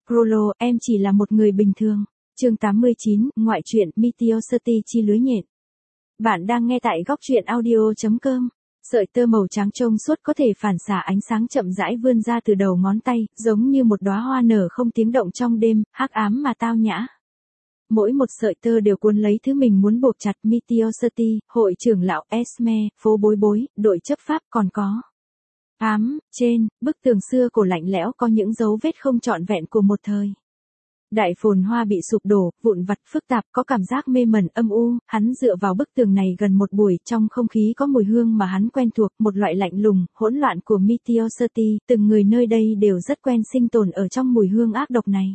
Prolo, em chỉ là một người bình thường. Chương 89, ngoại truyện, Meteosity chi lưới nhện. Bạn đang nghe tại góc truyện audio.com. Sợi tơ màu trắng trông suốt có thể phản xạ ánh sáng chậm rãi vươn ra từ đầu ngón tay, giống như một đóa hoa nở không tiếng động trong đêm, hắc ám mà tao nhã. Mỗi một sợi tơ đều cuốn lấy thứ mình muốn buộc chặt. Meteosity, hội trưởng lão Esme, phố bối bối, đội chấp pháp còn có. Trên, bức tường xưa cổ lạnh lẽo có những dấu vết không trọn vẹn của một thời. Đại phồn hoa bị sụp đổ, vụn vặt phức tạp, có cảm giác mê mẩn âm u. Hắn dựa vào bức tường này gần một buổi, trong không khí có mùi hương mà hắn quen thuộc, một loại lạnh lùng, hỗn loạn của Meteosity. Từng người nơi đây đều rất quen sinh tồn ở trong mùi hương ác độc này.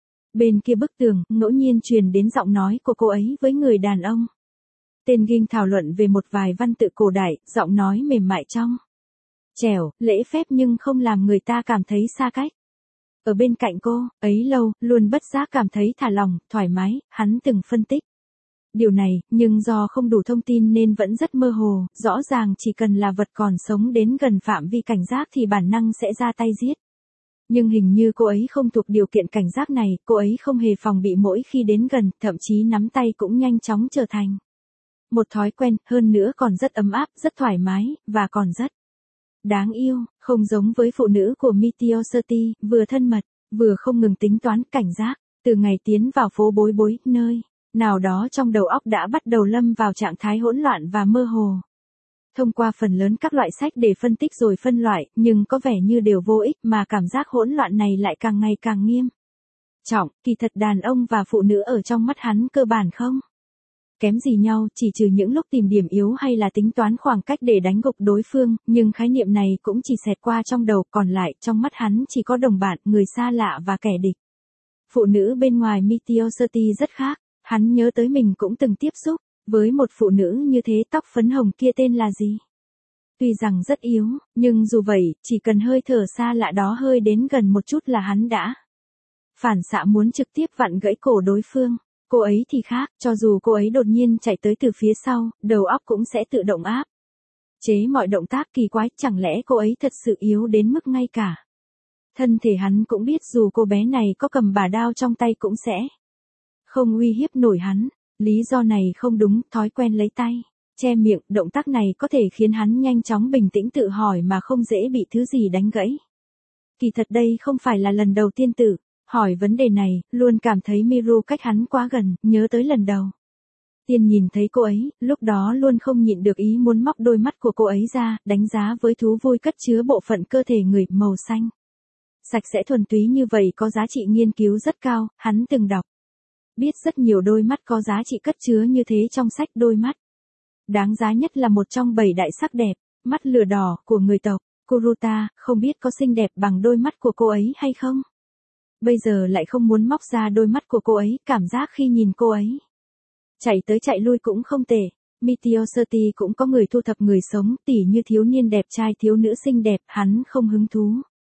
Bên kia bức tường, ngẫu nhiên truyền đến giọng nói của cô ấy với người đàn ông. Tên Ging thảo luận về một vài văn tự cổ đại, giọng nói mềm mại trong trẻo, lễ phép nhưng không làm người ta cảm thấy xa cách. Ở bên cạnh cô, ấy lâu, luôn bất giác cảm thấy thả lòng, thoải mái, hắn từng phân tích. Điều này, nhưng do không đủ thông tin nên vẫn rất mơ hồ, rõ ràng chỉ cần là vật còn sống đến gần phạm vi cảnh giác thì bản năng sẽ ra tay giết. Nhưng hình như cô ấy không thuộc điều kiện cảnh giác này, cô ấy không hề phòng bị mỗi khi đến gần, thậm chí nắm tay cũng nhanh chóng trở thành một thói quen, hơn nữa còn rất ấm áp, rất thoải mái, và còn rất đáng yêu, không giống với phụ nữ của Meteosity, vừa thân mật, vừa không ngừng tính toán cảnh giác. Từ ngày tiến vào phố bối bối, nơi nào đó trong đầu óc đã bắt đầu lâm vào trạng thái hỗn loạn và mơ hồ. Thông qua phần lớn các loại sách để phân tích rồi phân loại, nhưng có vẻ như đều vô ích mà cảm giác hỗn loạn này lại càng ngày càng nghiêm trọng. Kỳ thật đàn ông và phụ nữ ở trong mắt hắn cơ bản không kém gì nhau, chỉ trừ những lúc tìm điểm yếu hay là tính toán khoảng cách để đánh gục đối phương, nhưng khái niệm này cũng chỉ xẹt qua trong đầu, còn lại trong mắt hắn chỉ có đồng bạn, người xa lạ và kẻ địch. Phụ nữ bên ngoài Meteosity rất khác, hắn nhớ tới mình cũng từng tiếp xúc với một phụ nữ như thế. Tóc phấn hồng kia tên là gì? Tuy rằng rất yếu, nhưng dù vậy, chỉ cần hơi thở xa lạ đó hơi đến gần một chút là hắn đã phản xạ muốn trực tiếp vặn gãy cổ đối phương. Cô ấy thì khác, cho dù cô ấy đột nhiên chạy tới từ phía sau, đầu óc cũng sẽ tự động áp chế mọi động tác kỳ quái. Chẳng lẽ cô ấy thật sự yếu đến mức ngay cả thân thể hắn cũng biết dù cô bé này có cầm bà đao trong tay cũng sẽ không uy hiếp nổi hắn. Lý do này không đúng, thói quen lấy tay che miệng, động tác này có thể khiến hắn nhanh chóng bình tĩnh tự hỏi mà không dễ bị thứ gì đánh gãy. Kỳ thật đây không phải là lần đầu tiên tự hỏi vấn đề này, luôn cảm thấy Miru cách hắn quá gần, nhớ tới lần đầu tiên nhìn thấy cô ấy, lúc đó luôn không nhịn được ý muốn móc đôi mắt của cô ấy ra, đánh giá với thú vui cất chứa bộ phận cơ thể người màu xanh sạch sẽ thuần túy như vậy có giá trị nghiên cứu rất cao. Hắn từng đọc biết rất nhiều đôi mắt có giá trị cất chứa như thế trong sách. Đôi mắt đáng giá nhất là một trong 7 đại sắc đẹp, mắt lửa đỏ của người tộc Kuruta, không biết có xinh đẹp bằng đôi mắt của cô ấy hay không? Bây giờ lại không muốn móc ra đôi mắt của cô ấy, cảm giác khi nhìn cô ấy chạy tới chạy lui cũng không tệ. Meteosity cũng có người thu thập người sống, tỉ như thiếu niên đẹp trai, thiếu nữ xinh đẹp, hắn không hứng thú.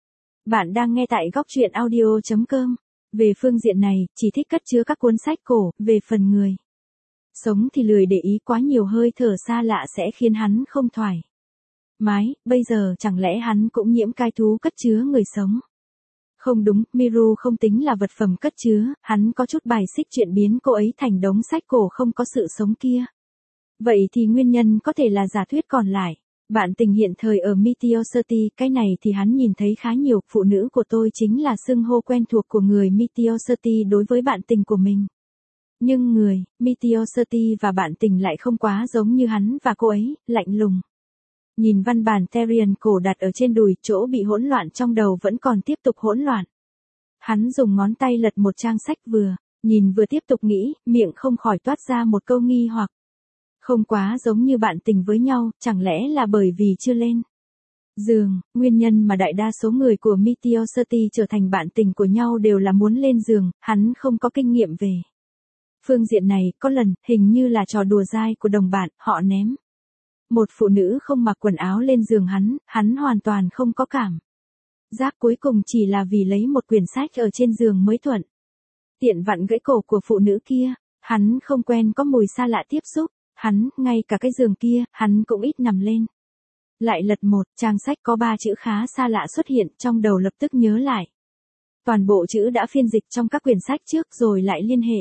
Bạn đang nghe tại góc truyện audio.com. Về phương diện này, chỉ thích cất chứa các cuốn sách cổ. Về phần người sống thì lười để ý quá nhiều, hơi thở xa lạ sẽ khiến hắn không thoải mái. Bây giờ chẳng lẽ hắn cũng nhiễm cai thú cất chứa người sống? Không đúng, Miru không tính là vật phẩm cất chứa, hắn có chút bài xích chuyện biến cô ấy thành đống sách cổ không có sự sống kia. Vậy thì nguyên nhân có thể là giả thuyết còn lại. Bạn tình hiện thời ở Meteosity, cái này thì hắn nhìn thấy khá nhiều. Phụ nữ của tôi chính là xưng hô quen thuộc của người Meteosity đối với bạn tình của mình. Nhưng người Meteosity và bạn tình lại không quá giống như hắn và cô ấy, lạnh lùng. Nhìn văn bản Therian cổ đặt ở trên đùi, chỗ bị hỗn loạn trong đầu vẫn còn tiếp tục hỗn loạn. Hắn dùng ngón tay lật một trang sách, vừa nhìn vừa tiếp tục nghĩ, miệng không khỏi toát ra một câu nghi hoặc. Không quá giống như bạn tình với nhau, chẳng lẽ là bởi vì chưa lên giường? Nguyên nhân mà đại đa số người của Meteosity trở thành bạn tình của nhau đều là muốn lên giường. Hắn không có kinh nghiệm về phương diện này. Có lần, hình như là trò đùa dai của đồng bạn, họ ném một phụ nữ không mặc quần áo lên giường hắn hoàn toàn không có cảm giác, cuối cùng chỉ là vì lấy một quyển sách ở trên giường mới thuận tiện vặn gãy cổ của phụ nữ kia. Hắn không quen có mùi xa lạ tiếp xúc, ngay cả cái giường kia, hắn cũng ít nằm lên. Lại lật một trang sách có 3 chữ khá xa lạ xuất hiện, trong đầu lập tức nhớ lại. Toàn bộ chữ đã phiên dịch trong các quyển sách trước rồi lại liên hệ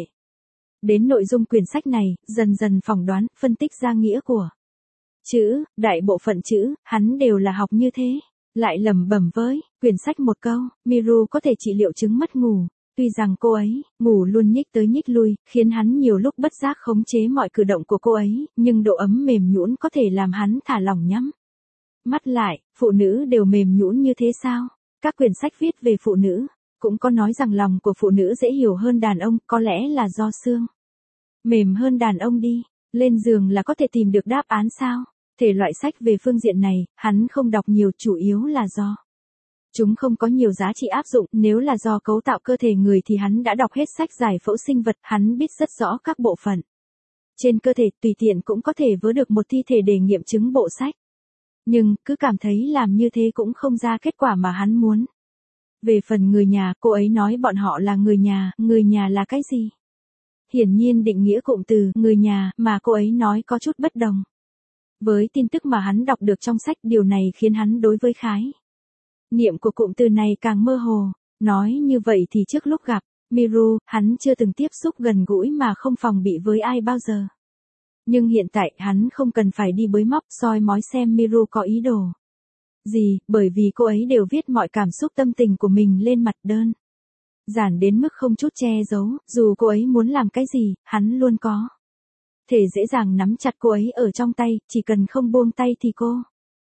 đến nội dung quyển sách này, dần dần phỏng đoán, phân tích ra nghĩa của chữ, đại bộ phận chữ, hắn đều là học như thế. Lại lẩm bẩm với quyển sách một câu, Miru có thể trị liệu chứng mất ngủ. Tuy rằng cô ấy, ngủ luôn nhích tới nhích lui, khiến hắn nhiều lúc bất giác khống chế mọi cử động của cô ấy, nhưng độ ấm mềm nhũn có thể làm hắn thả lỏng nhắm mắt lại. Phụ nữ đều mềm nhũn như thế sao? Các quyển sách viết về phụ nữ, cũng có nói rằng lòng của phụ nữ dễ hiểu hơn đàn ông, có lẽ là do xương mềm hơn đàn ông đi. Lên giường là có thể tìm được đáp án sao? Thể loại sách về phương diện này, hắn không đọc nhiều, chủ yếu là do chúng không có nhiều giá trị áp dụng. Nếu là do cấu tạo cơ thể người thì hắn đã đọc hết sách giải phẫu sinh vật, hắn biết rất rõ các bộ phận trên cơ thể, tùy tiện cũng có thể vớ được một thi thể để nghiệm chứng bộ sách. Nhưng, cứ cảm thấy làm như thế cũng không ra kết quả mà hắn muốn. Về phần người nhà, cô ấy nói bọn họ là người nhà là cái gì? Hiển nhiên định nghĩa cụm từ người nhà mà cô ấy nói có chút bất đồng với tin tức mà hắn đọc được trong sách. Điều này khiến hắn đối với khái niệm của cụm từ này càng mơ hồ. Nói như vậy thì trước lúc gặp Miru, hắn chưa từng tiếp xúc gần gũi mà không phòng bị với ai bao giờ. Nhưng hiện tại hắn không cần phải đi bới móc soi mói xem Miru có ý đồ gì, bởi vì cô ấy đều viết mọi cảm xúc tâm tình của mình lên mặt đơn giản đến mức không chút che giấu. Dù cô ấy muốn làm cái gì, hắn luôn có thể dễ dàng nắm chặt cô ấy ở trong tay, chỉ cần không buông tay thì cô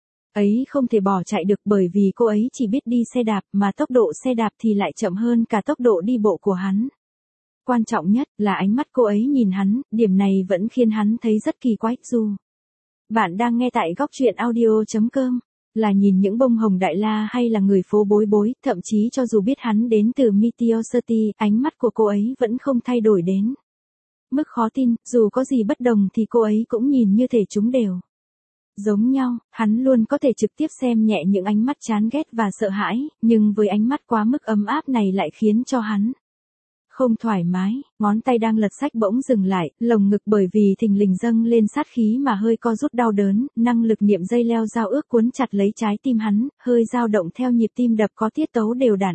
ấy không thể bỏ chạy được, bởi vì cô ấy chỉ biết đi xe đạp, mà tốc độ xe đạp thì lại chậm hơn cả tốc độ đi bộ của hắn. Quan trọng nhất là ánh mắt cô ấy nhìn hắn, điểm này vẫn khiến hắn thấy rất kỳ quái. Dù bạn đang nghe tại góc truyện audio.com, là nhìn những bông hồng Đại La hay là người phố bối bối, thậm chí cho dù biết hắn đến từ Meteor City, ánh mắt của cô ấy vẫn không thay đổi đến mức khó tin. Dù có gì bất đồng thì cô ấy cũng nhìn như thể chúng đều giống nhau. Hắn luôn có thể trực tiếp xem nhẹ những ánh mắt chán ghét và sợ hãi, nhưng với ánh mắt quá mức ấm áp này lại khiến cho hắn không thoải mái. Ngón tay đang lật sách bỗng dừng lại, lồng ngực bởi vì thình lình dâng lên sát khí mà hơi co rút đau đớn, năng lực niệm dây leo giao ước cuốn chặt lấy trái tim hắn, hơi dao động theo nhịp tim đập có tiết tấu đều đặn.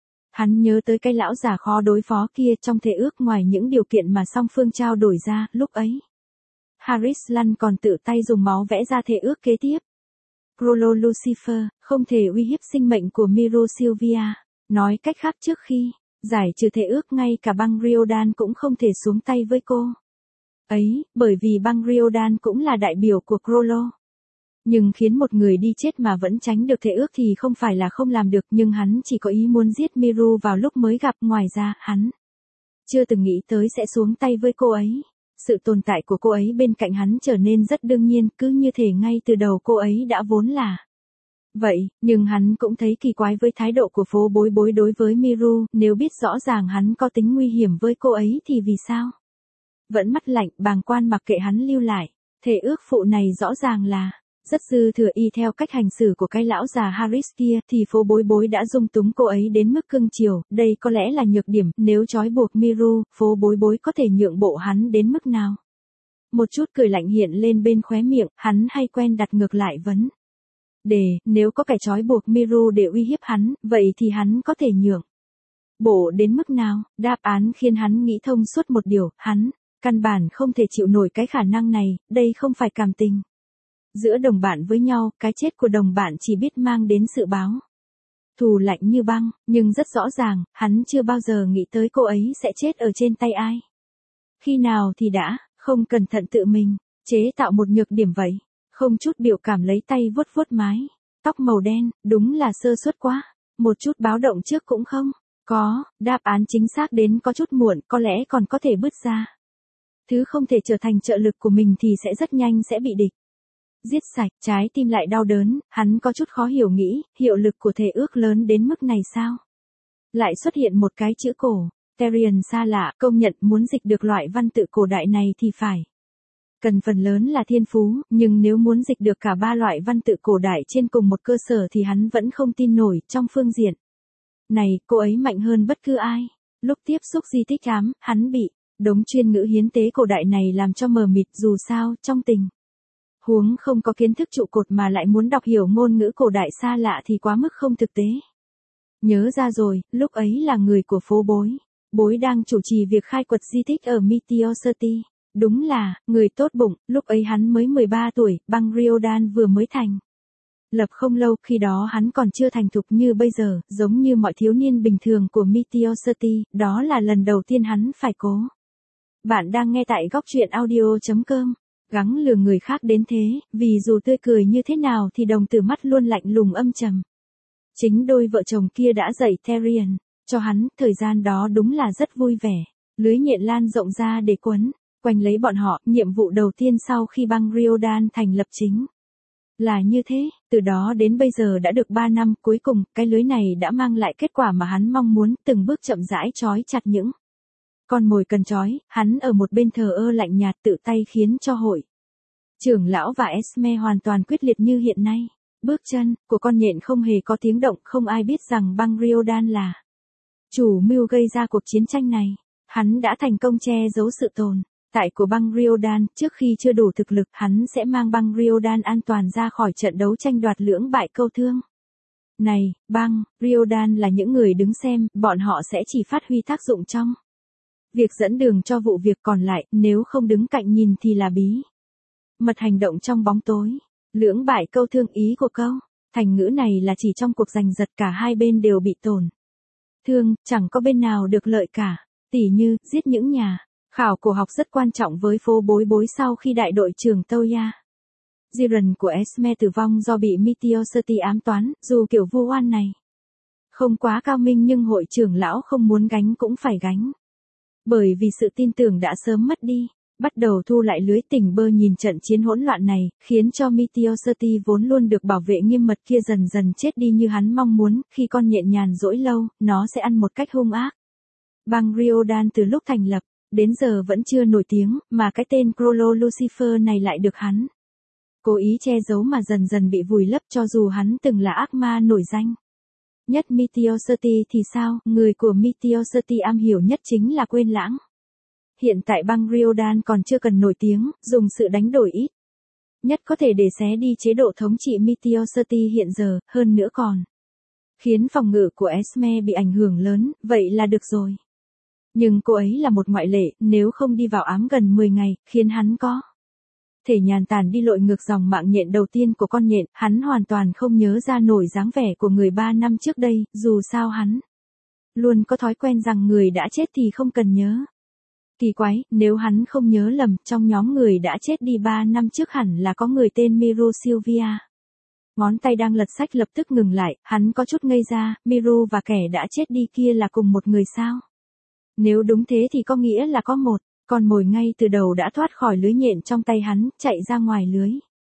Hắn nhớ tới cái lão già khó đối phó kia. Trong thể ước, ngoài những điều kiện mà song phương trao đổi ra, lúc ấy Harris Lăn còn tự tay dùng máu vẽ ra thể ước kế tiếp. Crollo Lucifer, không thể uy hiếp sinh mệnh của Miru Sylvia. Nói cách khác, trước khi giải trừ thể ước, ngay cả băng Riodan cũng không thể xuống tay với cô ấy, bởi vì băng Riodan cũng là đại biểu của Crollo. Nhưng khiến một người đi chết mà vẫn tránh được thể ước thì không phải là không làm được, nhưng hắn chỉ có ý muốn giết Miru vào lúc mới gặp. Ngoài ra, hắn chưa từng nghĩ tới sẽ xuống tay với cô ấy. Sự tồn tại của cô ấy bên cạnh hắn trở nên rất đương nhiên, cứ như thể ngay từ đầu cô ấy đã vốn là vậy. Nhưng hắn cũng thấy kỳ quái với thái độ của phố bối bối đối với Miru. Nếu biết rõ ràng hắn có tính nguy hiểm với cô ấy thì vì sao vẫn mắt lạnh bàng quan mặc kệ hắn lưu lại thể ước phụ này? Rõ ràng là rất dư thừa. Y theo cách hành xử của cái lão già Harris kia, thì phố bối bối đã dung túng cô ấy đến mức cưng chiều. Đây có lẽ là nhược điểm. Nếu trói buộc Miru, phố bối bối có thể nhượng bộ hắn đến mức nào? Một chút cười lạnh hiện lên bên khóe miệng. Hắn hay quen đặt ngược lại vấn đề, nếu có kẻ trói buộc Miru để uy hiếp hắn, vậy thì hắn có thể nhượng bộ đến mức nào? Đáp án khiến hắn nghĩ thông suốt một điều. Hắn căn bản không thể chịu nổi cái khả năng này. Đây không phải cảm tình giữa đồng bạn với nhau, cái chết của đồng bạn chỉ biết mang đến sự báo thù lạnh như băng. Nhưng rất rõ ràng, hắn chưa bao giờ nghĩ tới cô ấy sẽ chết ở trên tay ai. Khi nào thì đã, không cẩn thận tự mình chế tạo một nhược điểm vậy. Không chút biểu cảm lấy tay vuốt vuốt mái tóc màu đen, đúng là sơ suất quá. Một chút báo động trước cũng không có. Đáp án chính xác đến có chút muộn, có lẽ còn có thể bứt ra. Thứ không thể trở thành trợ lực của mình thì sẽ rất nhanh sẽ bị địch giết sạch. Trái tim lại đau đớn, hắn có chút khó hiểu nghĩ, hiệu lực của thể ước lớn đến mức này sao? Lại xuất hiện một cái chữ cổ, Therian xa lạ. Công nhận muốn dịch được loại văn tự cổ đại này thì phải cần phần lớn là thiên phú, nhưng nếu muốn dịch được cả ba loại văn tự cổ đại trên cùng một cơ sở thì hắn vẫn không tin nổi. Trong phương diện này, cô ấy mạnh hơn bất cứ ai. Lúc tiếp xúc di tích ám, hắn bị đống chuyên ngữ hiến tế cổ đại này làm cho mờ mịt. Dù sao, trong tình huống không có kiến thức trụ cột mà lại muốn đọc hiểu ngôn ngữ cổ đại xa lạ thì quá mức không thực tế. Nhớ ra rồi, lúc ấy là người của phố Bối. Bối đang chủ trì việc khai quật di tích ở Meteor City. Đúng là, người tốt bụng, lúc ấy hắn mới 13 tuổi, băng Riodan vừa mới thành lập không lâu, khi đó hắn còn chưa thành thục như bây giờ, giống như mọi thiếu niên bình thường của Meteor City, đó là lần đầu tiên hắn phải cố. Bạn đang nghe tại góc truyện audio.com. Gắng lừa người khác đến thế, vì dù tươi cười như thế nào thì đồng tử mắt luôn lạnh lùng âm trầm. Chính đôi vợ chồng kia đã dạy Therian cho hắn, thời gian đó đúng là rất vui vẻ. Lưới nhện lan rộng ra để quấn quanh lấy bọn họ, nhiệm vụ đầu tiên sau khi băng Riodan thành lập chính là như thế. Từ đó đến bây giờ đã được 3 năm, cuối cùng, cái lưới này đã mang lại kết quả mà hắn mong muốn, từng bước chậm rãi trói chặt những con mồi cần trói. Hắn ở một bên thờ ơ lạnh nhạt tự tay khiến cho hội trưởng lão và Esme hoàn toàn quyết liệt như hiện nay. Bước chân của con nhện không hề có tiếng động, không ai biết rằng băng Riodan là chủ mưu gây ra cuộc chiến tranh này. Hắn đã thành công che giấu sự tồn tại của băng Riodan, trước khi chưa đủ thực lực, hắn sẽ mang băng Riodan an toàn ra khỏi trận đấu tranh đoạt lưỡng bại câu thương này. Băng Riodan là những người đứng xem, bọn họ sẽ chỉ phát huy tác dụng trong việc dẫn đường cho vụ việc, còn lại, nếu không đứng cạnh nhìn thì là bí mật hành động trong bóng tối. Lưỡng bại câu thương, ý của câu thành ngữ này là chỉ trong cuộc giành giật cả hai bên đều bị tổn thương, chẳng có bên nào được lợi cả. Tỉ như, giết những nhà khảo cổ học rất quan trọng với phố Bối sau khi đại đội trưởng Toya Jiren của Esme tử vong do bị Meteor City ám toán. Dù kiểu vu oan này không quá cao minh nhưng hội trưởng lão không muốn gánh cũng phải gánh. Bởi vì sự tin tưởng đã sớm mất đi. Bắt đầu thu lại lưới, tỉnh bơ nhìn trận chiến hỗn loạn này, khiến cho Meteor City vốn luôn được bảo vệ nghiêm mật kia dần dần chết đi như hắn mong muốn. Khi con nhện nhàn rỗi lâu, nó sẽ ăn một cách hung ác. Băng Riodan từ lúc thành lập đến giờ vẫn chưa nổi tiếng, mà cái tên Crollo Lucifer này lại được hắn cố ý che giấu mà dần dần bị vùi lấp. Cho dù hắn từng là ác ma nổi danh nhất Meteor City thì sao, người của Meteor City am hiểu nhất chính là quên lãng. Hiện tại băng Riodan còn chưa cần nổi tiếng, dùng sự đánh đổi ít nhất có thể để xé đi chế độ thống trị Meteor City hiện giờ, hơn nữa còn khiến phòng ngự của Esme bị ảnh hưởng lớn, vậy là được rồi. Nhưng cô ấy là một ngoại lệ, nếu không đi vào ám gần 10 ngày, khiến hắn có thể nhàn tản đi lội ngược dòng mạng nhện đầu tiên của con nhện. Hắn hoàn toàn không nhớ ra nổi dáng vẻ của người 3 năm trước đây, dù sao hắn luôn có thói quen rằng người đã chết thì không cần nhớ. Kỳ quái, nếu hắn không nhớ lầm, trong nhóm người đã chết đi 3 năm trước hẳn là có người tên Miru Sylvia. Ngón tay đang lật sách lập tức ngừng lại, hắn có chút ngây ra. Miru và kẻ đã chết đi kia là cùng một người sao? Nếu đúng thế thì có nghĩa là có một con mồi ngay từ đầu đã thoát khỏi lưới nhện trong tay hắn, chạy ra ngoài lưới.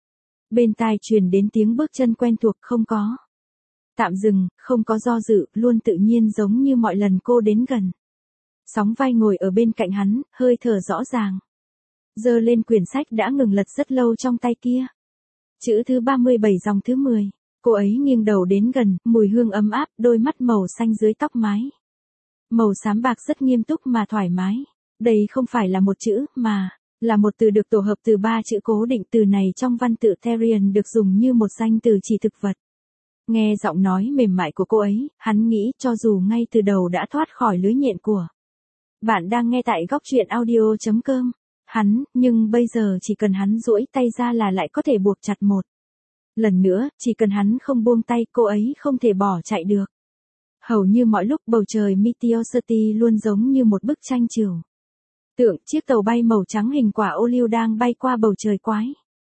Bên tai truyền đến tiếng bước chân quen thuộc, không có tạm dừng, không có do dự, luôn tự nhiên giống như mọi lần cô đến gần. Sóng vai ngồi ở bên cạnh hắn, hơi thở rõ ràng giơ lên quyển sách đã ngừng lật rất lâu trong tay kia. Chữ thứ 37 dòng thứ 10. Cô ấy nghiêng đầu đến gần, mùi hương ấm áp, đôi mắt màu xanh dưới tóc mái màu xám bạc rất nghiêm túc mà thoải mái. Đây không phải là một chữ, mà là một từ được tổ hợp từ 3 chữ cố định. Từ này trong văn tự Therian được dùng như một danh từ chỉ thực vật. Nghe giọng nói mềm mại của cô ấy, hắn nghĩ cho dù ngay từ đầu đã thoát khỏi lưới nhện của bạn đang nghe tại góc truyện audio.com. Nhưng bây giờ chỉ cần hắn duỗi tay ra là lại có thể buộc chặt một lần nữa, chỉ cần hắn không buông tay, cô ấy không thể bỏ chạy được. Hầu như mọi lúc bầu trời Meteor City luôn giống như một bức tranh trừu tượng. Chiếc tàu bay màu trắng hình quả ô liu đang bay qua bầu trời quái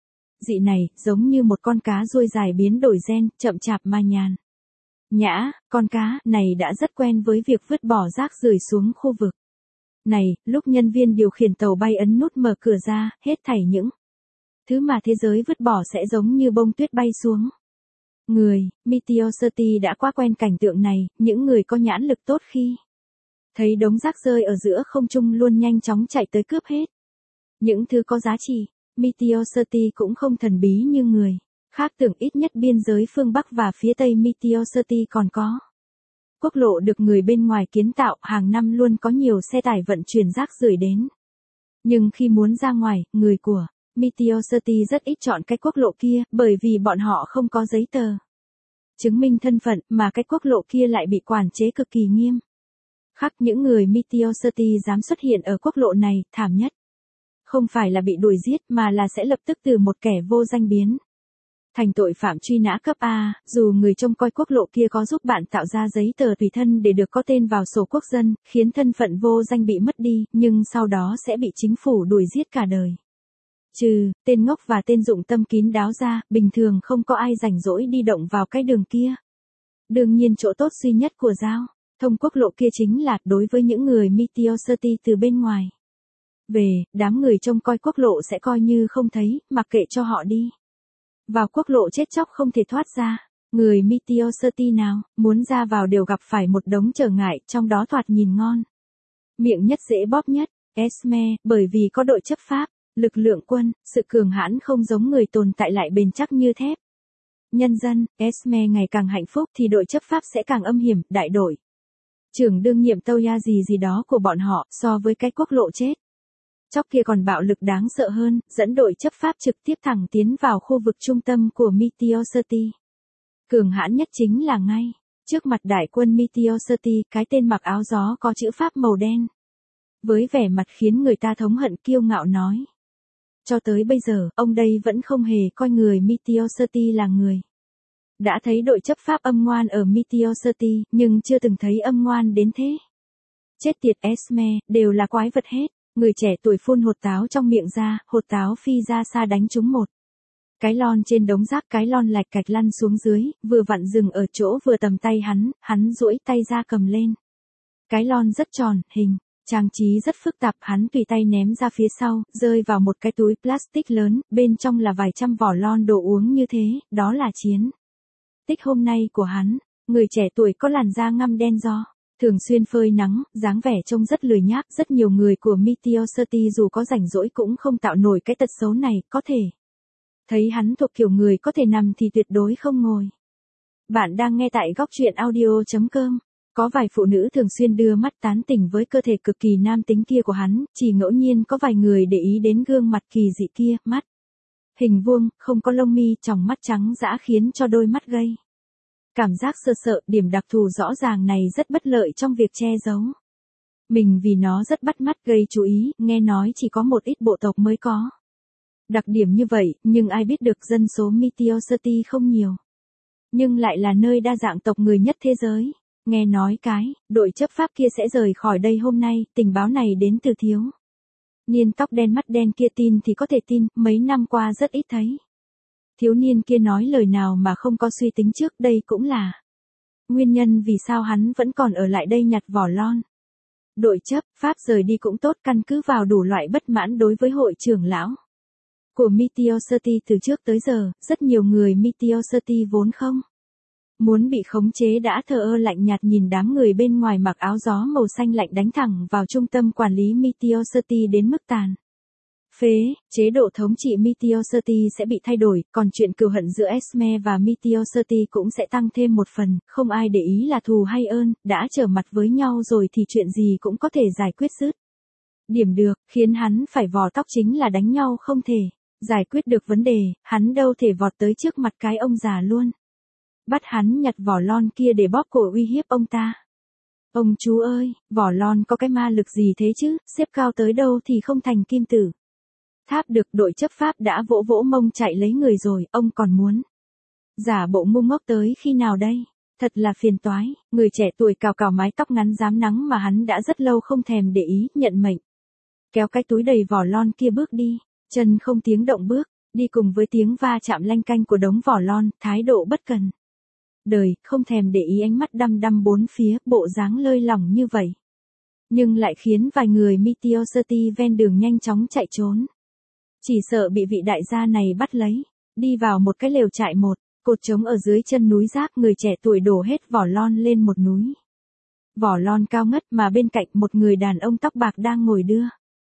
dị này, giống như một con cá ruồi dài biến đổi gen, chậm chạp mà nhàn nhã. Con cá này đã rất quen với việc vứt bỏ rác rưởi xuống khu vực này. Lúc nhân viên điều khiển tàu bay ấn nút mở cửa ra, hết thảy những thứ mà thế giới vứt bỏ sẽ giống như bông tuyết bay xuống. Meteor City đã quá quen cảnh tượng này. Những người có nhãn lực tốt khi thấy đống rác rơi ở giữa không trung luôn nhanh chóng chạy tới cướp hết những thứ có giá trị. Meteor City cũng không thần bí như người khác tưởng, ít nhất biên giới phương Bắc và phía Tây Meteor City còn có quốc lộ được người bên ngoài kiến tạo, hàng năm luôn có nhiều xe tải vận chuyển rác rưởi đến. Nhưng khi muốn ra ngoài, người của Meteor City rất ít chọn cái quốc lộ kia, bởi vì bọn họ không có giấy tờ chứng minh thân phận, mà cái quốc lộ kia lại bị quản chế cực kỳ nghiêm khắc. Những người Meteor City dám xuất hiện ở quốc lộ này, thảm nhất không phải là bị đuổi giết mà là sẽ lập tức từ một kẻ vô danh biến thành tội phạm truy nã cấp A. Dù người trông coi quốc lộ kia có giúp bạn tạo ra giấy tờ tùy thân để được có tên vào sổ quốc dân, khiến thân phận vô danh bị mất đi, nhưng sau đó sẽ bị chính phủ đuổi giết cả đời. Trừ tên ngốc và tên dụng tâm kín đáo ra, bình thường không có ai rảnh rỗi đi động vào cái đường kia. Đương nhiên chỗ tốt duy nhất của giao thông quốc lộ kia chính là đối với những người Meteor City từ bên ngoài về, đám người trông coi quốc lộ sẽ coi như không thấy, mặc kệ cho họ đi vào quốc lộ chết chóc không thể thoát ra. Người Meteor City nào muốn ra vào đều gặp phải một đống trở ngại, trong đó thoạt nhìn ngon miệng nhất dễ bóp nhất Esme, bởi vì có đội chấp pháp, lực lượng quân, sự cường hãn không giống người tồn tại lại bền chắc như thép. Nhân dân Esme ngày càng hạnh phúc thì đội chấp pháp sẽ càng âm hiểm. Đại đội trưởng đương nhiệm Toya gì đó của bọn họ so với cái quốc lộ chết chóc kia còn bạo lực đáng sợ hơn, dẫn đội chấp pháp trực tiếp thẳng tiến vào khu vực trung tâm của Meteor City. Cường hãn nhất chính là ngay trước mặt đại quân Meteor City, cái tên mặc áo gió có chữ Pháp màu đen. Với vẻ mặt khiến người ta thống hận kiêu ngạo nói. Cho tới bây giờ, ông đây vẫn không hề coi người Meteor City là người. Đã thấy đội chấp pháp âm ngoan ở Meteor City, nhưng chưa từng thấy âm ngoan đến thế. Chết tiệt Esme, đều là quái vật hết. Người trẻ tuổi phun hột táo trong miệng ra, hột táo phi ra xa đánh trúng một cái lon trên đống rác, cái lon lạch cạch lăn xuống dưới, vừa vặn dừng ở chỗ vừa tầm tay hắn duỗi tay ra cầm lên. Cái lon rất tròn, hình, trang trí rất phức tạp, hắn tùy tay ném ra phía sau, rơi vào một cái túi plastic lớn, bên trong là vài trăm vỏ lon đồ uống như thế, đó là chiến tích hôm nay của hắn. Người trẻ tuổi có làn da ngăm đen do thường xuyên phơi nắng, dáng vẻ trông rất lười nhác. Rất nhiều người của Meteor City dù có rảnh rỗi cũng không tạo nổi cái tật xấu này, có thể thấy hắn thuộc kiểu người có thể nằm thì tuyệt đối không ngồi. Bạn đang nghe tại góc truyện audio.com. Có vài phụ nữ thường xuyên đưa mắt tán tỉnh với cơ thể cực kỳ nam tính kia của hắn, chỉ ngẫu nhiên có vài người để ý đến gương mặt kỳ dị kia, mắt hình vuông, không có lông mi, tròng mắt trắng dã khiến cho đôi mắt gây cảm giác sợ sợ. Điểm đặc thù rõ ràng này rất bất lợi trong việc che giấu mình vì nó rất bắt mắt, gây chú ý, nghe nói chỉ có một ít bộ tộc mới có đặc điểm như vậy, nhưng ai biết được dân số Meteor City không nhiều, nhưng lại là nơi đa dạng tộc người nhất thế giới. Nghe nói cái đội chấp pháp kia sẽ rời khỏi đây hôm nay, tình báo này đến từ thiếu niên tóc đen mắt đen kia. Tin thì có thể tin, mấy năm qua rất ít thấy thiếu niên kia nói lời nào mà không có suy tính trước. Đây cũng là nguyên nhân vì sao hắn vẫn còn ở lại đây nhặt vỏ lon. Đội chấp pháp rời đi cũng tốt, căn cứ vào đủ loại bất mãn đối với hội trưởng lão của Meteor City từ trước tới giờ. Rất nhiều người Meteor City vốn không muốn bị khống chế đã thờ ơ lạnh nhạt nhìn đám người bên ngoài mặc áo gió màu xanh lạnh đánh thẳng vào trung tâm quản lý Meteor City đến mức tàn phế. Chế độ thống trị Meteor City sẽ bị thay đổi, còn chuyện cừu hận giữa Esme và Meteor City cũng sẽ tăng thêm một phần. Không ai để ý là thù hay ơn, đã trở mặt với nhau rồi thì chuyện gì cũng có thể giải quyết dứt điểm được. Khiến hắn phải vò tóc chính là đánh nhau không thể giải quyết được vấn đề, hắn đâu thể vọt tới trước mặt cái ông già luôn bắt hắn nhặt vỏ lon kia để bóp cổ uy hiếp ông ta. Ông chú ơi, vỏ lon có cái ma lực gì thế chứ, xếp cao tới đâu thì không thành kim tử tháp được. Đội chấp pháp đã vỗ vỗ mông chạy lấy người rồi, ông còn muốn giả bộ ngu ngốc tới khi nào đây? Thật là phiền toái. Người trẻ tuổi cào cào mái tóc ngắn rám nắng mà hắn đã rất lâu không thèm để ý, nhận mệnh kéo cái túi đầy vỏ lon kia bước đi, chân không tiếng động bước đi cùng với tiếng va chạm lanh canh của đống vỏ lon, thái độ bất cần đời, không thèm để ý, ánh mắt đăm đăm bốn phía, bộ dáng lơi lỏng như vậy nhưng lại khiến vài người Meteor City ven đường nhanh chóng chạy trốn, chỉ sợ bị vị đại gia này bắt lấy. Đi vào một cái lều trại, một cột trống ở dưới chân núi rác. Người trẻ tuổi đổ hết vỏ lon lên một núi vỏ lon cao ngất, mà bên cạnh một người đàn ông tóc bạc đang ngồi đưa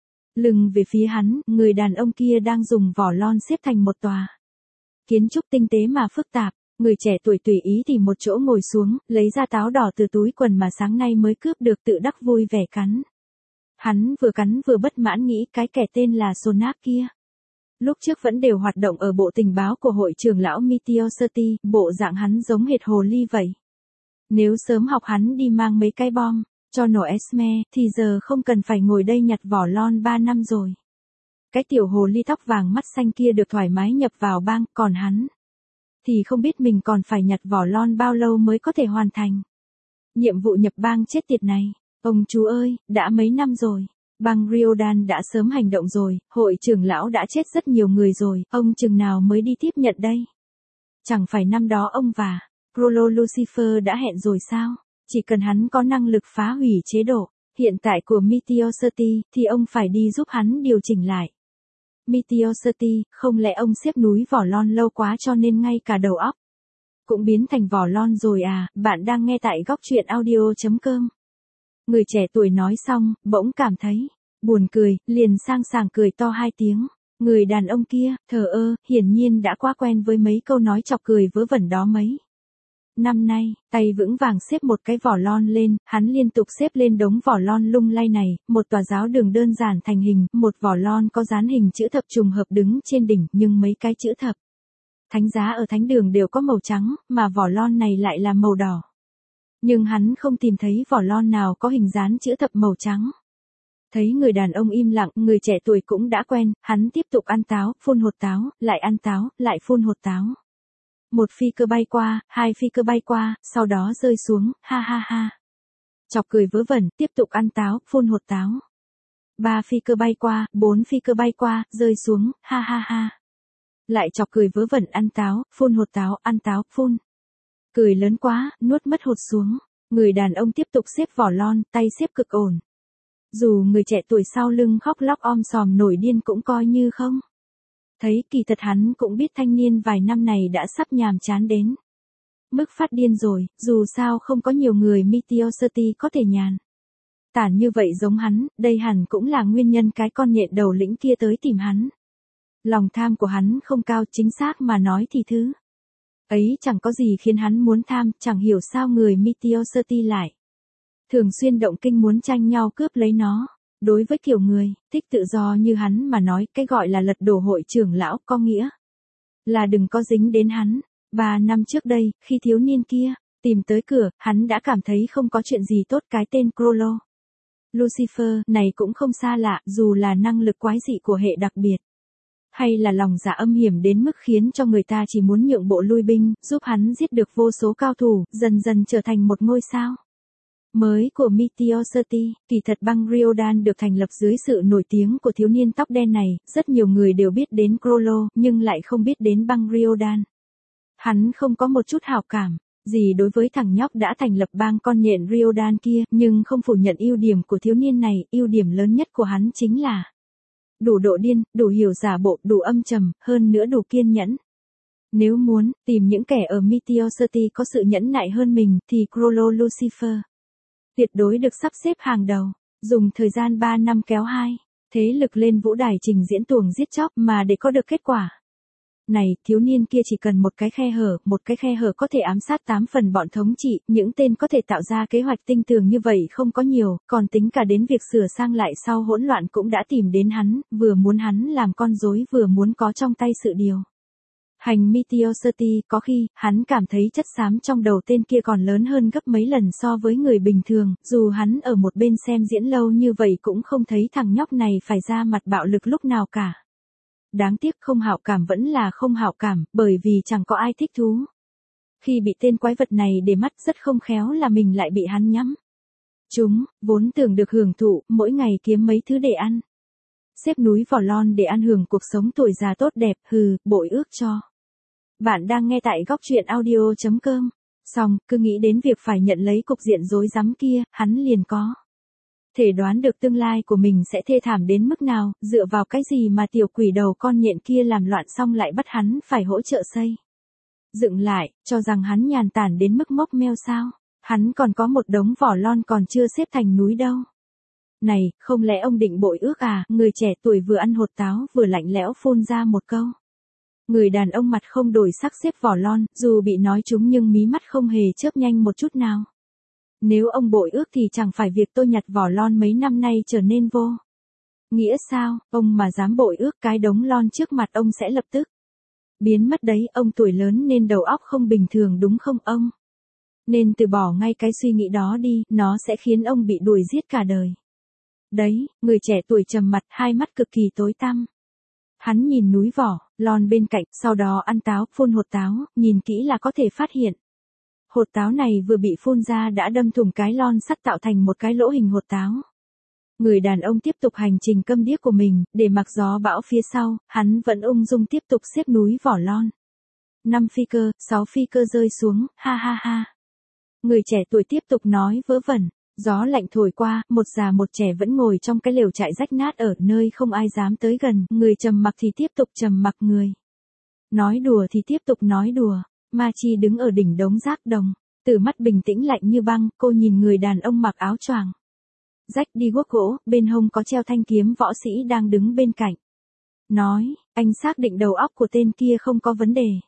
lưng về phía hắn. Người đàn ông kia đang dùng vỏ lon xếp thành một tòa kiến trúc tinh tế mà phức tạp. Người trẻ tuổi tùy ý tìm một chỗ ngồi xuống, lấy ra táo đỏ từ túi quần mà sáng nay mới cướp được, tự đắc vui vẻ cắn. Hắn vừa cắn vừa bất mãn nghĩ cái kẻ tên là Sonak kia Lúc trước vẫn đều hoạt động ở bộ tình báo của hội trưởng lão Meteosity, bộ dạng hắn giống hệt hồ ly vậy. Nếu sớm học hắn đi mang mấy cái bom, cho nổ Esme, thì giờ không cần phải ngồi đây nhặt vỏ lon 3 năm rồi. Cái tiểu hồ ly tóc vàng mắt xanh kia được thoải mái nhập vào bang, còn hắn thì không biết mình còn phải nhặt vỏ lon bao lâu mới có thể hoàn thành. Nhiệm vụ nhập bang chết tiệt này, ông chú ơi, đã mấy năm rồi. Bang Riodan đã sớm hành động rồi, hội trưởng lão đã chết rất nhiều người rồi, ông chừng nào mới đi tiếp nhận đây? Chẳng phải năm đó ông và Crollo Lucifer đã hẹn rồi sao? Chỉ cần hắn có năng lực phá hủy chế độ hiện tại của Meteosity thì ông phải đi giúp hắn điều chỉnh lại. Meteosity, không lẽ ông xếp núi vỏ lon lâu quá cho nên ngay cả đầu óc cũng biến thành vỏ lon rồi à? Bạn đang nghe tại góc truyện audio.com. Người trẻ tuổi nói xong, bỗng cảm thấy buồn cười, liền sang sảng cười to 2 tiếng. Người đàn ông kia, thờ ơ, hiển nhiên đã quá quen với mấy câu nói chọc cười vớ vẩn đó mấy năm nay, tay vững vàng xếp một cái vỏ lon lên, hắn liên tục xếp lên đống vỏ lon lung lay này, một tòa giáo đường đơn giản thành hình, một vỏ lon có dán hình chữ thập trùng hợp đứng trên đỉnh, nhưng mấy cái chữ thập thánh giá ở thánh đường đều có màu trắng, mà vỏ lon này lại là màu đỏ. Nhưng hắn không tìm thấy vỏ lon nào có hình dán chữ thập màu trắng. Thấy người đàn ông im lặng, người trẻ tuổi cũng đã quen, hắn tiếp tục ăn táo, phun hột táo, lại ăn táo, lại phun hột táo. Một phi cơ bay qua, 2 phi cơ bay qua, sau đó rơi xuống, ha ha ha. Chọc cười vớ vẩn, tiếp tục ăn táo, phun hột táo. 3 phi cơ bay qua, 4 phi cơ bay qua, rơi xuống, ha ha ha. Lại chọc cười vớ vẩn ăn táo, ăn táo, phun. Cười lớn quá, nuốt mất hột xuống. Người đàn ông tiếp tục xếp vỏ lon, tay xếp cực ổn. Dù người trẻ tuổi sau lưng khóc lóc om sòm nổi điên cũng coi như không. Thấy kỳ thật hắn cũng biết thanh niên vài năm này đã sắp nhàm chán đến mức phát điên rồi, dù sao không có nhiều người Meteosity có thể nhàn tản như vậy giống hắn, đây hẳn cũng là nguyên nhân cái con nhện đầu lĩnh kia tới tìm hắn. Lòng tham của hắn không cao, chính xác mà nói thì thứ ấy chẳng có gì khiến hắn muốn tham, chẳng hiểu sao người Meteosity lại thường xuyên động kinh muốn tranh nhau cướp lấy nó. Đối với kiểu người thích tự do như hắn mà nói, cái gọi là lật đổ hội trưởng lão có nghĩa là đừng có dính đến hắn. 3 năm trước đây, khi thiếu niên kia tìm tới cửa, hắn đã cảm thấy không có chuyện gì tốt. Cái tên Crollo Lucifer này cũng không xa lạ, dù là năng lực quái dị của hệ đặc biệt, hay là lòng dạ âm hiểm đến mức khiến cho người ta chỉ muốn nhượng bộ lui binh, giúp hắn giết được vô số cao thủ, dần dần trở thành một ngôi sao mới của Meteosity. Kỳ thật bang Riodan được thành lập dưới sự nổi tiếng của thiếu niên tóc đen này, rất nhiều người đều biết đến Crollo, nhưng lại không biết đến bang Riodan. Hắn không có một chút hảo cảm gì đối với thằng nhóc đã thành lập bang con nhện Riodan kia, nhưng không phủ nhận ưu điểm của thiếu niên này, ưu điểm lớn nhất của hắn chính là đủ độ điên, đủ hiểu giả bộ, đủ âm trầm, hơn nữa đủ kiên nhẫn. Nếu muốn tìm những kẻ ở Meteosity có sự nhẫn nại hơn mình, thì Crollo Lucifer tuyệt đối được sắp xếp hàng đầu. Dùng thời gian 3 năm kéo hai thế lực lên vũ đài trình diễn tuồng giết chóc, mà để có được kết quả này, thiếu niên kia chỉ cần một cái khe hở có thể ám sát 8 phần bọn thống trị. Những tên có thể tạo ra kế hoạch tinh tường như vậy không có nhiều, còn tính cả đến việc sửa sang lại sau hỗn loạn cũng đã tìm đến hắn, vừa muốn hắn làm con rối vừa muốn có trong tay sự điều hành Meteosity. Có khi, hắn cảm thấy chất xám trong đầu tên kia còn lớn hơn gấp mấy lần so với người bình thường, dù hắn ở một bên xem diễn lâu như vậy cũng không thấy thằng nhóc này phải ra mặt bạo lực lúc nào cả. Đáng tiếc không hảo cảm vẫn là không hảo cảm, bởi vì chẳng có ai thích thú khi bị tên quái vật này để mắt, rất không khéo là mình lại bị hắn nhắm chúng, vốn tưởng được hưởng thụ, mỗi ngày kiếm mấy thứ để ăn. Xếp núi vỏ lon để ăn hưởng cuộc sống tuổi già tốt đẹp, bội ước cho. Bạn đang nghe tại góc truyện audio.com. Xong, cứ nghĩ đến việc phải nhận lấy cục diện rối rắm kia, hắn liền có thể đoán được tương lai của mình sẽ thê thảm đến mức nào. Dựa vào cái gì mà tiểu quỷ đầu con nhện kia làm loạn xong lại bắt hắn phải hỗ trợ xây dựng lại, cho rằng hắn nhàn tản đến mức mốc meo sao? Hắn còn có một đống vỏ lon còn chưa xếp thành núi đâu. Này, không lẽ ông định bội ước à? Người trẻ tuổi vừa ăn hột táo vừa lạnh lẽo phun ra một câu. Người đàn ông mặt không đổi sắc xếp vỏ lon, dù bị nói trúng nhưng mí mắt không hề chớp nhanh một chút nào. Nếu ông bội ước thì chẳng phải việc tôi nhặt vỏ lon mấy năm nay trở nên vô Nghĩa sao, ông mà dám bội ước cái đống lon trước mặt ông sẽ lập tức biến mất đấy, ông tuổi lớn nên đầu óc không bình thường đúng không ông? Nên từ bỏ ngay cái suy nghĩ đó đi, nó sẽ khiến ông bị đuổi giết cả đời. Đấy, người trẻ tuổi trầm mặt, hai mắt cực kỳ tối tăm. Hắn nhìn núi vỏ, lon bên cạnh, sau đó ăn táo, phun hột táo, nhìn kỹ là có thể phát hiện. Hột táo này vừa bị phun ra đã đâm thủng cái lon sắt tạo thành một cái lỗ hình hột táo. Người đàn ông tiếp tục hành trình câm điếc của mình, để mặc gió bão phía sau, hắn vẫn ung dung tiếp tục xếp núi vỏ lon. 5 phi cơ, 6 phi cơ rơi xuống, ha ha ha. Người trẻ tuổi tiếp tục nói vớ vẩn, gió lạnh thổi qua, một già một trẻ vẫn ngồi trong cái lều trại rách nát ở nơi không ai dám tới gần, người trầm mặc thì tiếp tục trầm mặc người. Nói đùa thì tiếp tục nói đùa, Ma Chi đứng ở đỉnh đống rác đồng, từ mắt bình tĩnh lạnh như băng, cô nhìn người đàn ông mặc áo choàng rách đi guốc gỗ, bên hông có treo thanh kiếm võ sĩ đang đứng bên cạnh. Nói, anh xác định đầu óc của tên kia không có vấn đề.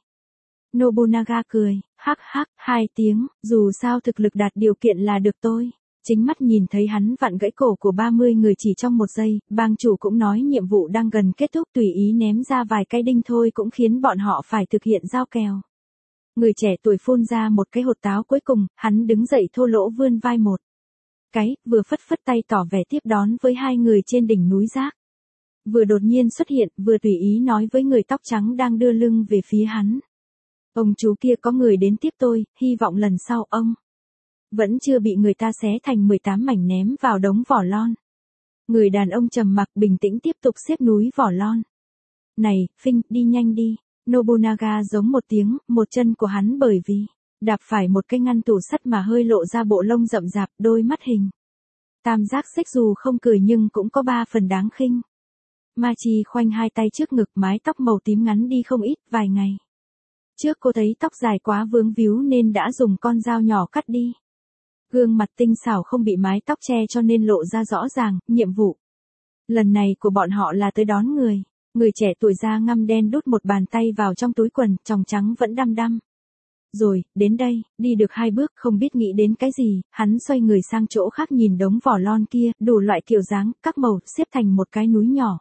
Nobunaga cười, hắc hắc, 2 tiếng, dù sao thực lực đạt điều kiện là được tôi. Chính mắt nhìn thấy hắn vặn gãy cổ của 30 người chỉ trong 1 giây, bang chủ cũng nói nhiệm vụ đang gần kết thúc, tùy ý ném ra vài cái đinh thôi cũng khiến bọn họ phải thực hiện giao kèo. Người trẻ tuổi phun ra một cái hột táo cuối cùng, hắn đứng dậy thô lỗ vươn vai một cái, vừa phất phất tay tỏ vẻ tiếp đón với 2 người trên đỉnh núi rác. Vừa đột nhiên xuất hiện, vừa tùy ý nói với người tóc trắng đang đưa lưng về phía hắn. Ông chú kia có người đến tiếp tôi, hy vọng lần sau ông vẫn chưa bị người ta xé thành 18 mảnh ném vào đống vỏ lon. Người đàn ông trầm mặc bình tĩnh tiếp tục xếp núi vỏ lon. Này, Phinh, đi nhanh đi. Nobunaga giống một tiếng, một chân của hắn bởi vì đạp phải một cái ngăn tủ sắt mà hơi lộ ra bộ lông rậm rạp, đôi mắt hình tam giác xếch dù không cười nhưng cũng có 3 phần đáng khinh. Ma Chi khoanh 2 tay trước ngực, mái tóc màu tím ngắn đi không ít, vài ngày trước cô thấy tóc dài quá vướng víu nên đã dùng con dao nhỏ cắt đi. Gương mặt tinh xảo không bị mái tóc che cho nên lộ ra rõ ràng, nhiệm vụ lần này của bọn họ là tới đón người. Người trẻ tuổi da ngăm đen đút một bàn tay vào trong túi quần, tròng trắng vẫn đăm đăm. Rồi, đến đây, đi được 2 bước không biết nghĩ đến cái gì, hắn xoay người sang chỗ khác nhìn đống vỏ lon kia, đủ loại kiểu dáng, các màu, xếp thành một cái núi nhỏ.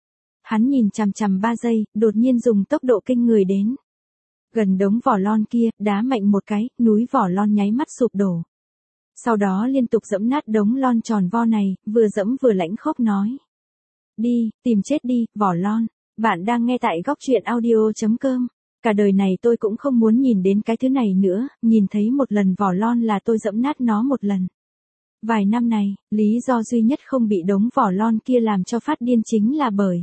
Hắn nhìn chằm chằm 3 giây, đột nhiên dùng tốc độ kinh người đến gần đống vỏ lon kia, đá mạnh một cái, núi vỏ lon nháy mắt sụp đổ. Sau đó liên tục giẫm nát đống lon tròn vo này, vừa giẫm vừa lãnh khốc nói. Đi, tìm chết đi, vỏ lon. Bạn đang nghe tại góc truyện audio.com. Cả đời này tôi cũng không muốn nhìn đến cái thứ này nữa, nhìn thấy một lần vỏ lon là tôi giẫm nát nó một lần. Vài năm này, lý do duy nhất không bị đống vỏ lon kia làm cho phát điên chính là bởi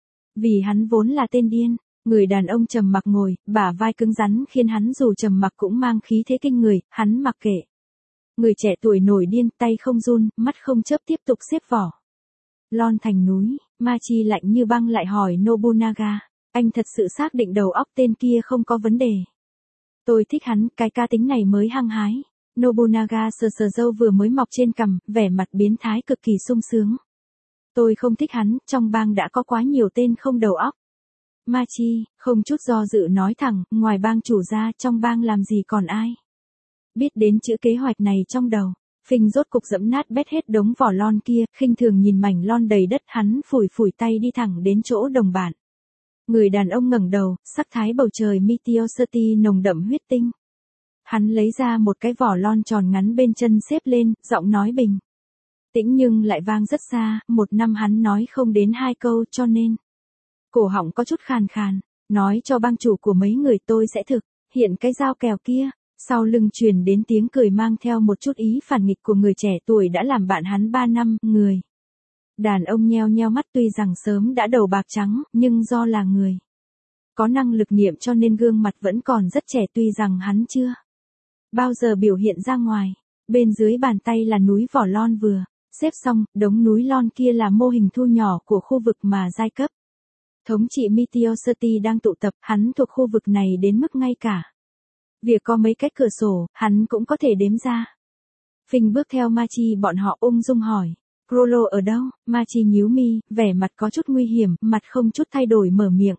vì hắn vốn là tên điên. Người đàn ông trầm mặc ngồi, bả vai cứng rắn khiến hắn dù trầm mặc cũng mang khí thế kinh người, hắn mặc kệ. Người trẻ tuổi nổi điên, tay không run, mắt không chớp tiếp tục xếp vỏ lon thành núi. Ma Chi lạnh như băng lại hỏi Nobunaga, anh thật sự xác định đầu óc tên kia không có vấn đề? Tôi thích hắn, cái cá tính này mới hăng hái. Nobunaga sờ sờ râu vừa mới mọc trên cằm, vẻ mặt biến thái cực kỳ sung sướng. Tôi không thích hắn, trong bang đã có quá nhiều tên không đầu óc. Ma Chi, không chút do dự nói thẳng, ngoài bang chủ ra, trong bang làm gì còn ai biết đến chữ kế hoạch này trong đầu. Phinh rốt cục giẫm nát bét hết đống vỏ lon kia, khinh thường nhìn mảnh lon đầy đất, hắn phủi phủi tay đi thẳng đến chỗ đồng bạn. Người đàn ông ngẩng đầu, sắc thái bầu trời Meteor City nồng đậm huyết tinh. Hắn lấy ra một cái vỏ lon tròn ngắn bên chân xếp lên, giọng nói bình tĩnh nhưng lại vang rất xa, 1 năm hắn nói không đến 2 câu cho nên cổ họng có chút khàn khàn, nói cho bang chủ của mấy người tôi sẽ thực hiện cái giao kèo kia. Sau lưng truyền đến tiếng cười mang theo một chút ý phản nghịch của người trẻ tuổi đã làm bạn hắn 3 năm, người đàn ông nheo nheo mắt, tuy rằng sớm đã đầu bạc trắng, nhưng do là người có năng lực nghiệm cho nên gương mặt vẫn còn rất trẻ, tuy rằng hắn chưa bao giờ biểu hiện ra ngoài. Bên dưới bàn tay là núi vỏ lon vừa xếp xong, đống núi lon kia là mô hình thu nhỏ của khu vực mà giai cấp thống trị Meteor City đang tụ tập, hắn thuộc khu vực này đến mức ngay cả việc có mấy cái cửa sổ, hắn cũng có thể đếm ra. Phinh bước theo Ma Chi bọn họ ung dung hỏi, Crollo ở đâu? Ma Chi nhíu mi, vẻ mặt có chút nguy hiểm, mặt không chút thay đổi mở miệng.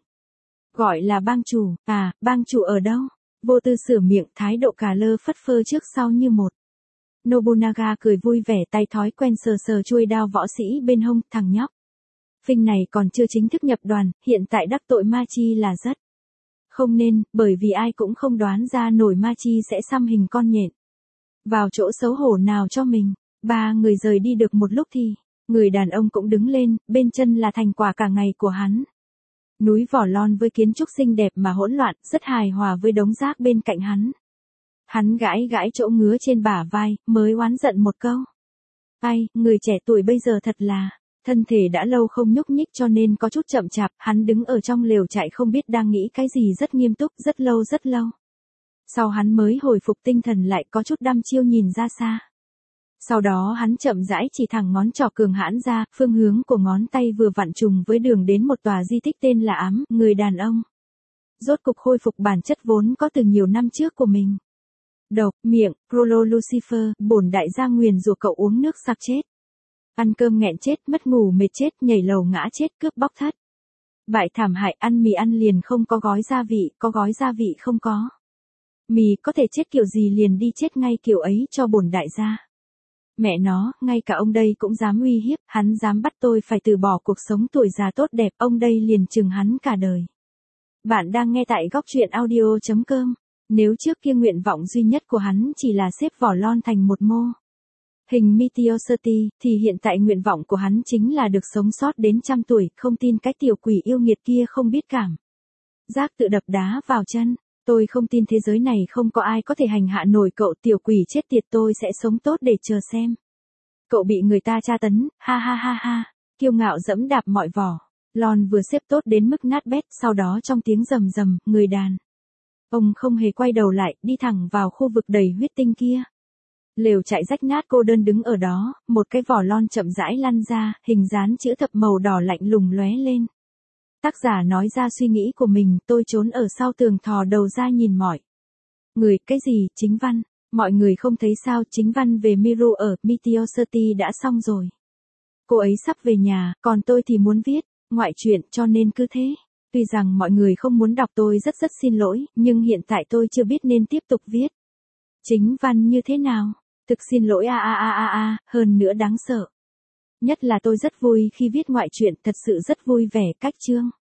Gọi là bang chủ, à, bang chủ ở đâu? Vô tư sửa miệng, thái độ cả lơ phất phơ trước sau như một. Nobunaga cười vui vẻ, tay thói quen sờ sờ chuôi đao võ sĩ bên hông, thằng nhóc Phinh này còn chưa chính thức nhập đoàn, hiện tại đắc tội Ma Chi là rất không nên, bởi vì ai cũng không đoán ra nổi Ma Chi sẽ xăm hình con nhện. Vào chỗ xấu hổ nào cho mình, ba người rời đi được một lúc thì, người đàn ông cũng đứng lên, bên chân là thành quả cả ngày của hắn. Núi Vỏ Lon với kiến trúc xinh đẹp mà hỗn loạn, rất hài hòa với đống rác bên cạnh hắn. Hắn gãi gãi chỗ ngứa trên bả vai, mới oán giận một câu. Ai, người trẻ tuổi bây giờ thật là, thân thể đã lâu không nhúc nhích cho nên có chút chậm chạp, hắn đứng ở trong lều trại không biết đang nghĩ cái gì rất nghiêm túc, rất lâu rất lâu. Sau hắn mới hồi phục tinh thần lại có chút đăm chiêu nhìn ra xa. Sau đó hắn chậm rãi chỉ thẳng ngón trỏ cường hãn ra, phương hướng của ngón tay vừa vặn trùng với đường đến một tòa di tích tên là Ám, người đàn ông. Rốt cục khôi phục bản chất vốn có từ nhiều năm trước của mình. Độc, miệng, Prolo Lucifer, bổn đại gia nguyền rủa cậu uống nước sặc chết. Ăn cơm nghẹn chết, mất ngủ mệt chết, nhảy lầu ngã chết, cướp bóc thất. Bại thảm hại, ăn mì ăn liền không có gói gia vị, có gói gia vị không có. Mì có thể chết kiểu gì liền đi chết ngay kiểu ấy cho bổn đại gia. Mẹ nó, ngay cả ông đây cũng dám uy hiếp, hắn dám bắt tôi phải từ bỏ cuộc sống tuổi già tốt đẹp, ông đây liền chừng hắn cả đời. Bạn đang nghe tại góc truyện audio.com. Nếu trước kia nguyện vọng duy nhất của hắn chỉ là xếp Vỏ Lon thành một mô hình Meteor City, thì hiện tại nguyện vọng của hắn chính là được sống sót đến 100 tuổi, không tin cái tiểu quỷ yêu nghiệt kia không biết cảm giác tự đập đá vào chân. Tôi không tin thế giới này không có ai có thể hành hạ nổi cậu tiểu quỷ chết tiệt, tôi sẽ sống tốt để chờ xem. Cậu bị người ta tra tấn, ha ha ha ha, kiêu ngạo dẫm đạp mọi vỏ. Lon vừa xếp tốt đến mức nát bét, sau đó trong tiếng rầm rầm, người đàn ông không hề quay đầu lại, đi thẳng vào khu vực đầy huyết tinh kia. Lều trại rách nát cô đơn đứng ở đó, một cái vỏ lon chậm rãi lăn ra, hình dán chữ thập màu đỏ lạnh lùng lóe lên. Tác giả nói ra suy nghĩ của mình, tôi trốn ở sau tường thò đầu ra nhìn mọi người, cái gì, chính văn, mọi người không thấy sao, chính văn về Miru ở Meteor City đã xong rồi. Cô ấy sắp về nhà, còn tôi thì muốn viết ngoại truyện cho nên cứ thế. Tuy rằng mọi người không muốn đọc tôi rất xin lỗi, nhưng hiện tại tôi chưa biết nên tiếp tục viết chính văn như thế nào. Thực xin lỗi hơn nữa đáng sợ. Nhất là tôi rất vui khi viết ngoại truyện, thật sự rất vui vẻ, cách chương